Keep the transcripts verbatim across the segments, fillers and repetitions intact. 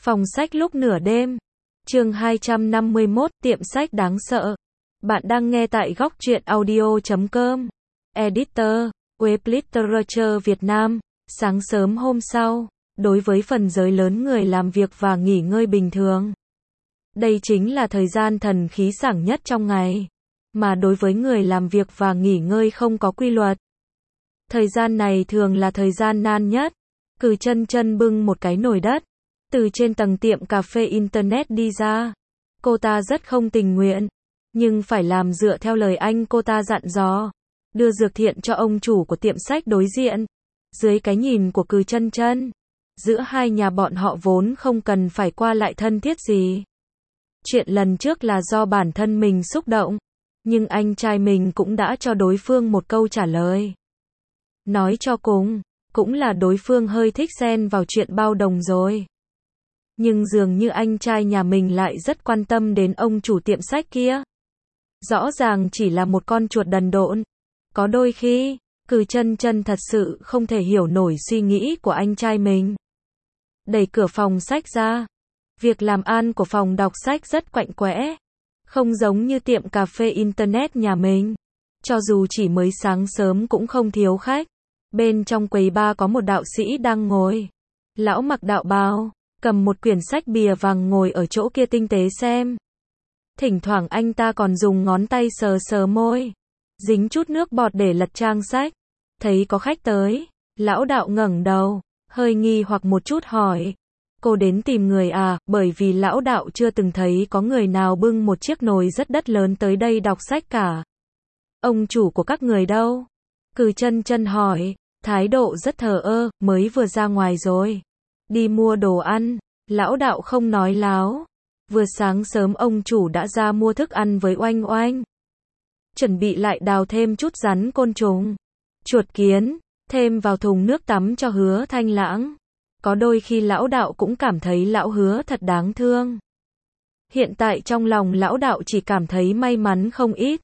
Phòng sách lúc nửa đêm. Chương hai trăm năm mươi mốt, tiệm sách đáng sợ. Bạn đang nghe tại góc truyện audio chấm com. Editor, Web Literature Việt Nam. Sáng sớm hôm sau, đối với phần giới lớn người làm việc và nghỉ ngơi bình thường, đây chính là thời gian thần khí sảng nhất trong ngày. Mà đối với người làm việc và nghỉ ngơi không có quy luật, thời gian này thường là thời gian nan nhất. Cừ chân chân bưng một cái nồi đất từ trên tầng tiệm cà phê Internet đi ra. Cô ta rất không tình nguyện, nhưng phải làm dựa theo lời anh cô ta dặn dò, đưa dược thiện cho ông chủ của tiệm sách đối diện. Dưới cái nhìn của Cừ chân chân, giữa hai nhà bọn họ vốn không cần phải qua lại thân thiết gì. Chuyện lần trước là do bản thân mình xúc động, nhưng anh trai mình cũng đã cho đối phương một câu trả lời. Nói cho cùng, cũng là đối phương hơi thích xen vào chuyện bao đồng rồi. Nhưng dường như anh trai nhà mình lại rất quan tâm đến ông chủ tiệm sách kia. Rõ ràng chỉ là một con chuột đần độn. Có đôi khi, Cừ chân chân thật sự không thể hiểu nổi suy nghĩ của anh trai mình. Đẩy cửa phòng sách ra. Việc làm ăn của phòng đọc sách rất quạnh quẽ. Không giống như tiệm cà phê Internet nhà mình. Cho dù chỉ mới sáng sớm cũng không thiếu khách. Bên trong quầy bar có một đạo sĩ đang ngồi. Lão mặc đạo bào, cầm một quyển sách bìa vàng ngồi ở chỗ kia tinh tế xem. Thỉnh thoảng anh ta còn dùng ngón tay sờ sờ môi, dính chút nước bọt để lật trang sách. Thấy có khách tới, lão đạo ngẩng đầu, hơi nghi hoặc một chút hỏi. Cô đến tìm người à? Bởi vì lão đạo chưa từng thấy có người nào bưng một chiếc nồi rất đất lớn tới đây đọc sách cả. Ông chủ của các người đâu? Cừ chân chân hỏi, thái độ rất thờ ơ, mới vừa ra ngoài rồi. Đi mua đồ ăn. Lão đạo không nói láo. Vừa sáng sớm ông chủ đã ra mua thức ăn với Oanh Oanh. Chuẩn bị lại đào thêm chút rắn côn trùng, chuột kiến, thêm vào thùng nước tắm cho Hứa Thanh Lãng. Có đôi khi lão đạo cũng cảm thấy lão Hứa thật đáng thương. Hiện tại trong lòng lão đạo chỉ cảm thấy may mắn không ít.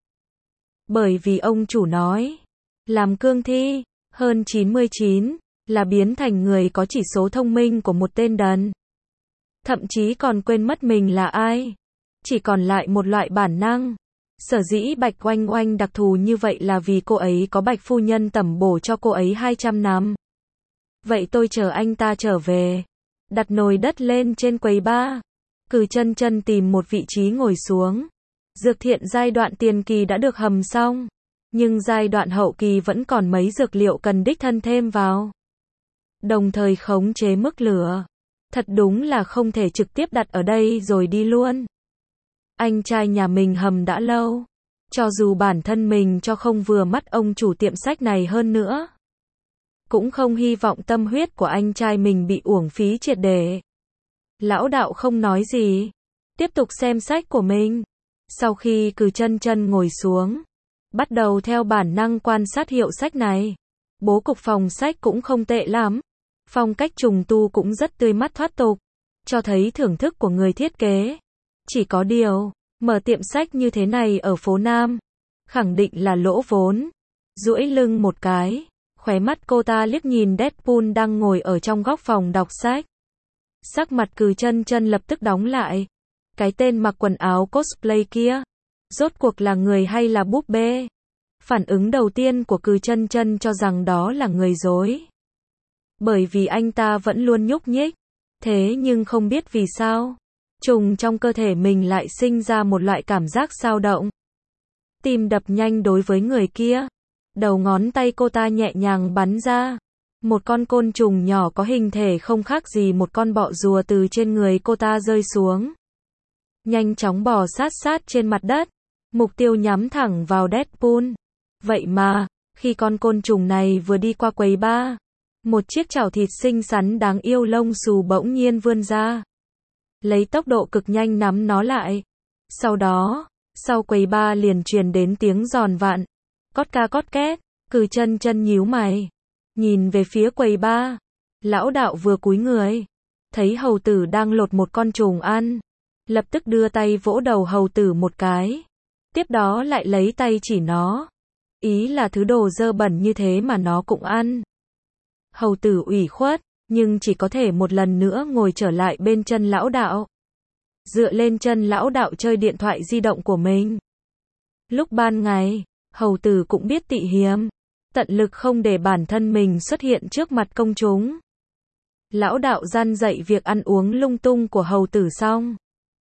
Bởi vì ông chủ nói, làm cương thi, hơn chín mươi chín, là biến thành người có chỉ số thông minh của một tên đần. Thậm chí còn quên mất mình là ai. Chỉ còn lại một loại bản năng. Sở dĩ Bạch Oanh Oanh đặc thù như vậy là vì cô ấy có Bạch phu nhân tẩm bổ cho cô ấy hai trăm năm. Vậy tôi chờ anh ta trở về. Đặt nồi đất lên trên quầy bar. Cừ chân chân tìm một vị trí ngồi xuống. Dược thiện giai đoạn tiền kỳ đã được hầm xong. Nhưng giai đoạn hậu kỳ vẫn còn mấy dược liệu cần đích thân thêm vào. Đồng thời khống chế mức lửa. Thật đúng là không thể trực tiếp đặt ở đây rồi đi luôn. Anh trai nhà mình hầm đã lâu. Cho dù bản thân mình cho không vừa mắt ông chủ tiệm sách này hơn nữa, cũng không hy vọng tâm huyết của anh trai mình bị uổng phí triệt để. Lão đạo không nói gì, tiếp tục xem sách của mình. Sau khi Cừ chân chân ngồi xuống, bắt đầu theo bản năng quan sát hiệu sách này. Bố cục phòng sách cũng không tệ lắm. Phong cách trùng tu cũng rất tươi mắt thoát tục, cho thấy thưởng thức của người thiết kế. Chỉ có điều, mở tiệm sách như thế này ở phố Nam, khẳng định là lỗ vốn. Duỗi lưng một cái, khóe mắt cô ta liếc nhìn Deadpool đang ngồi ở trong góc phòng đọc sách. Sắc mặt Cừ chân chân lập tức đóng lại. Cái tên mặc quần áo cosplay kia, rốt cuộc là người hay là búp bê? Phản ứng đầu tiên của Cừ chân chân cho rằng đó là người dối. Bởi vì anh ta vẫn luôn nhúc nhích. Thế nhưng không biết vì sao, trùng trong cơ thể mình lại sinh ra một loại cảm giác xao động. Tim đập nhanh đối với người kia. Đầu ngón tay cô ta nhẹ nhàng bắn ra. Một con côn trùng nhỏ có hình thể không khác gì một con bọ rùa từ trên người cô ta rơi xuống. Nhanh chóng bò sát sát trên mặt đất. Mục tiêu nhắm thẳng vào Deadpool. Vậy mà, khi con côn trùng này vừa đi qua quầy bar, một chiếc chảo thịt xinh xắn đáng yêu lông xù bỗng nhiên vươn ra. Lấy tốc độ cực nhanh nắm nó lại. Sau đó, sau quầy bar liền truyền đến tiếng giòn vặn. Cót ca cót két. Cừ chân chân nhíu mày. Nhìn về phía quầy bar. Lão đạo vừa cúi người. Thấy hầu tử đang lột một con trùng ăn. Lập tức đưa tay vỗ đầu hầu tử một cái. Tiếp đó lại lấy tay chỉ nó. Ý là thứ đồ dơ bẩn như thế mà nó cũng ăn. Hầu tử ủy khuất, nhưng chỉ có thể một lần nữa ngồi trở lại bên chân lão đạo. Dựa lên chân lão đạo chơi điện thoại di động của mình. Lúc ban ngày, hầu tử cũng biết tị hiềm, tận lực không để bản thân mình xuất hiện trước mặt công chúng. Lão đạo gian dạy việc ăn uống lung tung của hầu tử xong,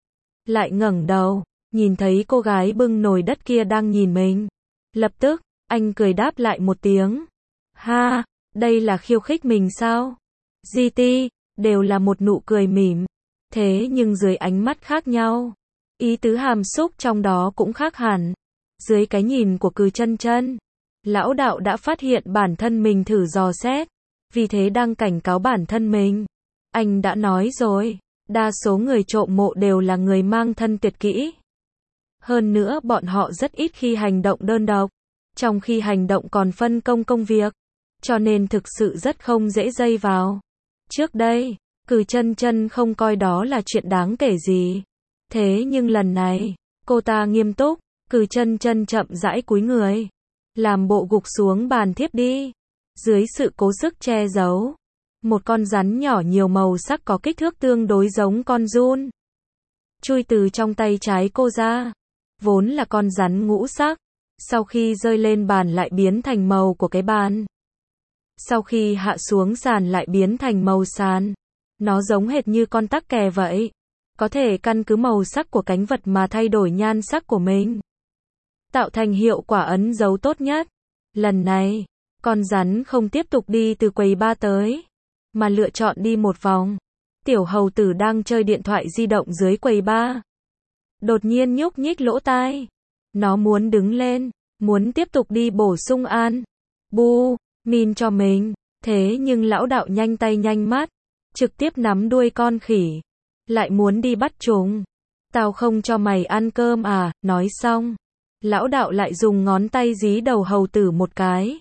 lại ngẩng đầu, nhìn thấy cô gái bưng nồi đất kia đang nhìn mình. Lập tức, anh cười đáp lại một tiếng. Ha, đây là khiêu khích mình sao? giê tê, đều là một nụ cười mỉm. Thế nhưng dưới ánh mắt khác nhau, ý tứ hàm xúc trong đó cũng khác hẳn. Dưới cái nhìn của Cừ Chân Chân, lão đạo đã phát hiện bản thân mình thử dò xét, vì thế đang cảnh cáo bản thân mình. Anh đã nói rồi, đa số người trộm mộ đều là người mang thân tuyệt kỹ. Hơn nữa bọn họ rất ít khi hành động đơn độc, trong khi hành động còn phân công công việc, cho nên thực sự rất không dễ dây vào. Trước đây, Cừ Chân Chân không coi đó là chuyện đáng kể gì. Thế nhưng lần này, cô ta nghiêm túc. Cừ Chân Chân chậm rãi cúi người, làm bộ gục xuống bàn thiếp đi. Dưới sự cố sức che giấu, một con rắn nhỏ nhiều màu sắc có kích thước tương đối giống con giun, chui từ trong tay trái cô ra. Vốn là con rắn ngũ sắc, sau khi rơi lên bàn lại biến thành màu của cái bàn. Sau khi hạ xuống sàn lại biến thành màu sàn. Nó giống hệt như con tắc kè vậy, có thể căn cứ màu sắc của cánh vật mà thay đổi nhan sắc của mình, tạo thành hiệu quả ấn dấu tốt nhất. Lần này, con rắn không tiếp tục đi từ quầy ba tới, mà lựa chọn đi một vòng. Tiểu hầu tử đang chơi điện thoại di động dưới quầy ba, đột nhiên nhúc nhích lỗ tai. Nó muốn đứng lên, muốn tiếp tục đi bổ sung an bu min cho mình. Thế nhưng lão đạo nhanh tay nhanh mắt, trực tiếp nắm đuôi con khỉ. Lại muốn đi bắt chúng. Tao không cho mày ăn cơm à? Nói xong, lão đạo lại dùng ngón tay dí đầu hầu tử một cái.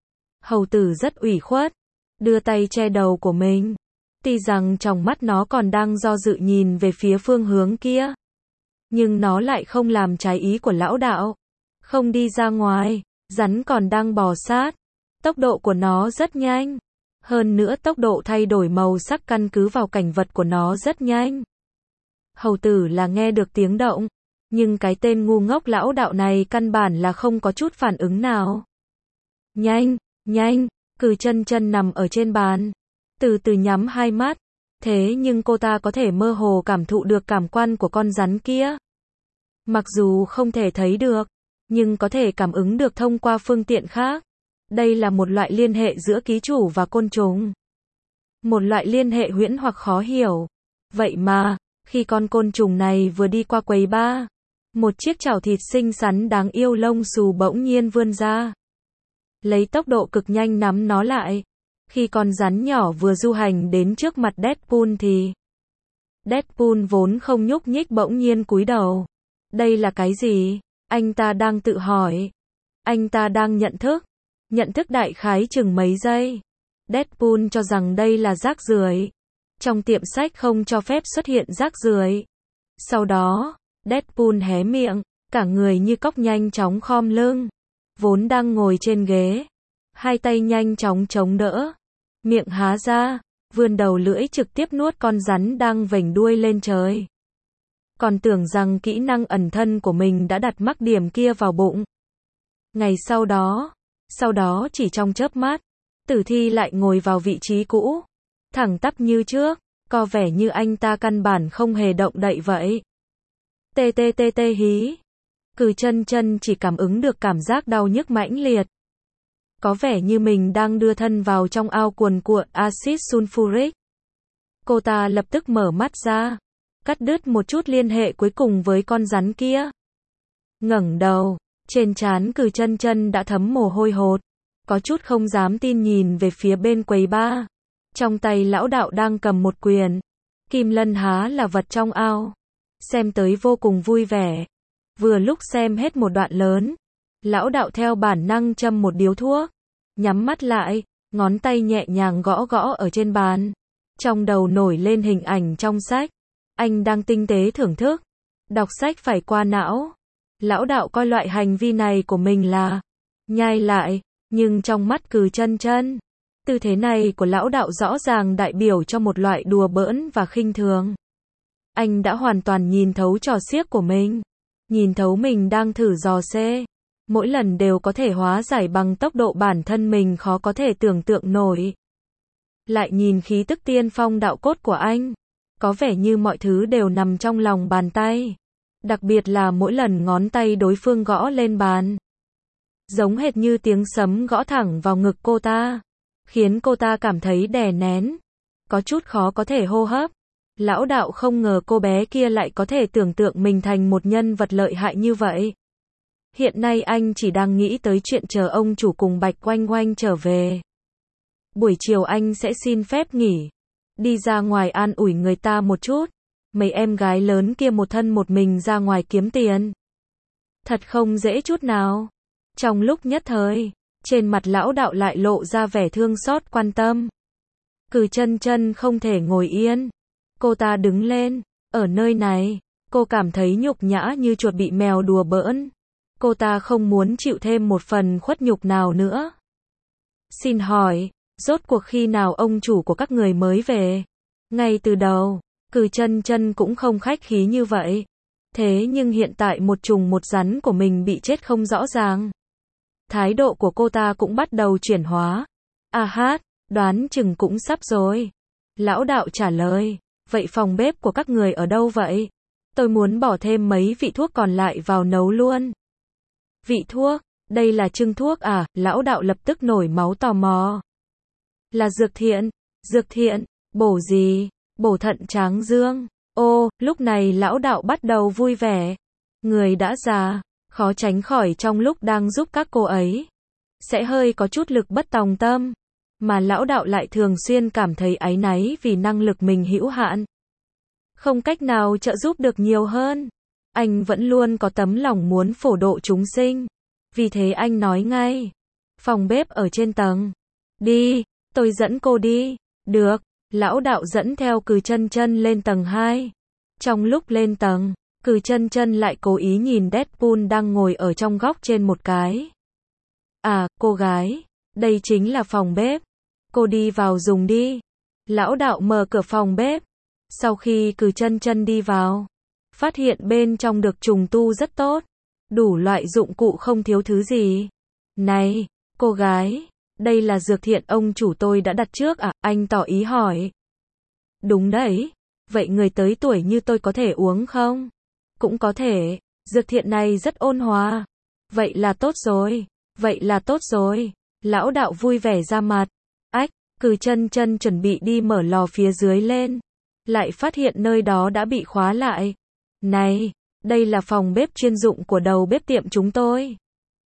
Hầu tử rất ủy khuất, đưa tay che đầu của mình. Tuy rằng trong mắt nó còn đang do dự nhìn về phía phương hướng kia, nhưng nó lại không làm trái ý của lão đạo. Không đi ra ngoài, rắn còn đang bò sát. Tốc độ của nó rất nhanh. Hơn nữa tốc độ thay đổi màu sắc căn cứ vào cảnh vật của nó rất nhanh. Hầu tử là nghe được tiếng động, nhưng cái tên ngu ngốc lão đạo này căn bản là không có chút phản ứng nào. Nhanh, nhanh, Cừ Chân Chân nằm ở trên bàn, từ từ nhắm hai mắt. Thế nhưng cô ta có thể mơ hồ cảm thụ được cảm quan của con rắn kia. Mặc dù không thể thấy được, nhưng có thể cảm ứng được thông qua phương tiện khác. Đây là một loại liên hệ giữa ký chủ và côn trùng. Một loại liên hệ huyễn hoặc khó hiểu. Vậy mà, khi con côn trùng này vừa đi qua quầy ba, một chiếc chảo thịt xinh xắn đáng yêu lông xù bỗng nhiên vươn ra, lấy tốc độ cực nhanh nắm nó lại. Khi con rắn nhỏ vừa du hành đến trước mặt Deadpool thì Deadpool vốn không nhúc nhích bỗng nhiên cúi đầu. Đây là cái gì? Anh ta đang tự hỏi. Anh ta đang nhận thức. Nhận thức đại khái chừng mấy giây. Deadpool cho rằng đây là rác rưởi. Trong tiệm sách không cho phép xuất hiện rác rưởi. Sau đó, Deadpool hé miệng, cả người như cóc nhanh chóng khom lưng. Vốn đang ngồi trên ghế, hai tay nhanh chóng chống đỡ, miệng há ra, vươn đầu lưỡi trực tiếp nuốt con rắn đang vểnh đuôi lên trời. Còn tưởng rằng kỹ năng ẩn thân của mình đã đặt mắc điểm kia vào bụng. Ngày sau đó, sau đó chỉ trong chớp mắt, Tử Thi lại ngồi vào vị trí cũ, thẳng tắp như trước, có vẻ như anh ta căn bản không hề động đậy vậy. Tê tê tê tê hí. Cừ Chân Chân chỉ cảm ứng được cảm giác đau nhức mãnh liệt. Có vẻ như mình đang đưa thân vào trong ao cuồn cuộn axit sulfuric. Cô ta lập tức mở mắt ra, cắt đứt một chút liên hệ cuối cùng với con rắn kia. Ngẩng đầu, trên trán Cừ Chân Chân đã thấm mồ hôi hột, có chút không dám tin nhìn về phía bên quầy ba. Trong tay lão đạo đang cầm một quyển Kim Lân Há là vật trong ao, xem tới vô cùng vui vẻ. Vừa lúc xem hết một đoạn lớn, lão đạo theo bản năng châm một điếu thuốc, nhắm mắt lại, ngón tay nhẹ nhàng gõ gõ ở trên bàn. Trong đầu nổi lên hình ảnh trong sách, anh đang tinh tế thưởng thức, đọc sách phải qua não. Lão đạo coi loại hành vi này của mình là nhai lại, nhưng trong mắt Cừ Chân Chân, Tư thế này của lão đạo rõ ràng đại biểu cho một loại đùa bỡn và khinh thường. Anh đã hoàn toàn nhìn thấu trò xiếc của mình. Nhìn thấu mình đang thử dò xê. Mỗi lần đều có thể hóa giải bằng tốc độ bản thân mình khó có thể tưởng tượng nổi. Lại nhìn khí tức tiên phong đạo cốt của anh. Có vẻ như mọi thứ đều nằm trong lòng bàn tay. Đặc biệt là mỗi lần ngón tay đối phương gõ lên bàn. Giống hệt như tiếng sấm gõ thẳng vào ngực cô ta. Khiến cô ta cảm thấy đè nén. Có chút khó có thể hô hấp. Lão đạo không ngờ cô bé kia lại có thể tưởng tượng mình thành một nhân vật lợi hại như vậy. Hiện nay anh chỉ đang nghĩ tới chuyện chờ ông chủ cùng Bạch Oanh Oanh trở về. Buổi chiều anh sẽ xin phép nghỉ. Đi ra ngoài an ủi người ta một chút. Mấy em gái lớn kia một thân một mình ra ngoài kiếm tiền. Thật không dễ chút nào. Trong lúc nhất thời, trên mặt lão đạo lại lộ ra vẻ thương xót quan tâm. Cử Chân Chân không thể ngồi yên. Cô ta đứng lên. Ở nơi này, cô cảm thấy nhục nhã như chuột bị mèo đùa bỡn. Cô ta không muốn chịu thêm một phần khuất nhục nào nữa. Xin hỏi, rốt cuộc khi nào ông chủ của các người mới về? Ngay từ đầu, Cử Chân Chân cũng không khách khí như vậy. Thế nhưng hiện tại một trùng một rắn của mình bị chết không rõ ràng. Thái độ của cô ta cũng bắt đầu chuyển hóa. À hát, đoán chừng cũng sắp rồi. Lão đạo trả lời, vậy phòng bếp của các người ở đâu vậy? Tôi muốn bỏ thêm mấy vị thuốc còn lại vào nấu luôn. Vị thuốc, đây là trưng thuốc à? Lão đạo lập tức nổi máu tò mò. Là dược thiện, dược thiện, bổ gì? Bổ thận tráng dương. Ô, lúc này lão đạo bắt đầu vui vẻ. Người đã già, khó tránh khỏi trong lúc đang giúp các cô ấy. Sẽ hơi có chút lực bất tòng tâm. Mà lão đạo lại thường xuyên cảm thấy áy náy vì năng lực mình hữu hạn. Không cách nào trợ giúp được nhiều hơn. Anh vẫn luôn có tấm lòng muốn phổ độ chúng sinh. Vì thế anh nói ngay. Phòng bếp ở trên tầng. Đi, tôi dẫn cô đi. Được, lão đạo dẫn theo Cử Chân Chân lên tầng hai. Trong lúc lên tầng, Cử Chân Chân lại cố ý nhìn Deadpool đang ngồi ở trong góc trên một cái. À, cô gái, đây chính là phòng bếp. Cô đi vào dùng đi. Lão đạo mở cửa phòng bếp. Sau khi Cử Chân Chân đi vào, phát hiện bên trong được trùng tu rất tốt. Đủ loại dụng cụ không thiếu thứ gì. Này, cô gái, đây là dược thiện ông chủ tôi đã đặt trước à? Anh tỏ ý hỏi. Đúng đấy. Vậy người tới tuổi như tôi có thể uống không? Cũng có thể. Dược thiện này rất ôn hòa. Vậy là tốt rồi. Vậy là tốt rồi. Lão đạo vui vẻ ra mặt. Ách, Cử Chân Chân chuẩn bị đi mở lò phía dưới lên. Lại phát hiện nơi đó đã bị khóa lại. Này, đây là phòng bếp chuyên dụng của đầu bếp tiệm chúng tôi.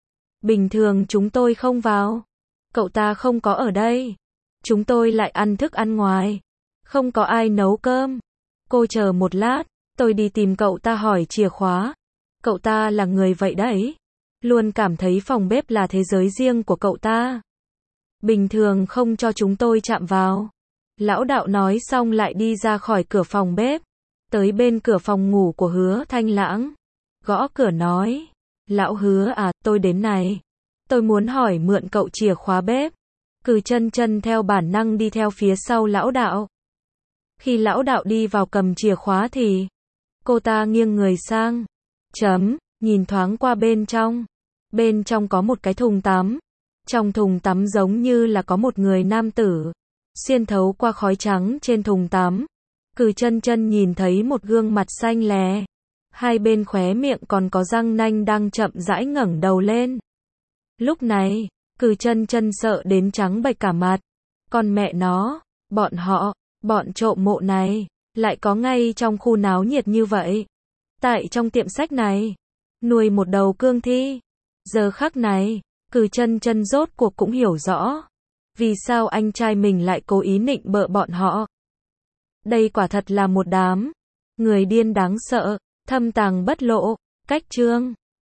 Bình thường chúng tôi không vào. Cậu ta không có ở đây. Chúng tôi lại ăn thức ăn ngoài. Không có ai nấu cơm. Cô chờ một lát, tôi đi tìm cậu ta hỏi chìa khóa. Cậu ta là người vậy đấy. Luôn cảm thấy phòng bếp là thế giới riêng của cậu ta. Bình thường không cho chúng tôi chạm vào. Lão đạo nói xong lại đi ra khỏi cửa phòng bếp. Tới bên cửa phòng ngủ của Hứa Thanh Lãng. Gõ cửa nói. Lão Hứa à, tôi đến này. Tôi muốn hỏi mượn cậu chìa khóa bếp. Cử Chân Chân theo bản năng đi theo phía sau lão đạo. Khi lão đạo đi vào cầm chìa khóa thì cô ta nghiêng người sang. Chấm, nhìn thoáng qua bên trong. Bên trong có một cái thùng tắm. Trong thùng tắm giống như là có một người nam tử. Xuyên thấu qua khói trắng trên thùng tắm. Cử Chân Chân nhìn thấy một gương mặt xanh lè. Hai bên khóe miệng còn có răng nanh đang chậm rãi ngẩng đầu lên. Lúc này, Cử Chân Chân sợ đến trắng bệch cả mặt. Còn mẹ nó, bọn họ, bọn trộm mộ này, lại có ngay trong khu náo nhiệt như vậy. Tại trong tiệm sách này, nuôi một đầu cương thi. Giờ khắc này, Cử Chân Chân rốt cuộc cũng hiểu rõ. Vì sao anh trai mình lại cố ý nịnh bợ bọn họ. Đây quả thật là một đám người điên đáng sợ, thâm tàng bất lộ. Cách chương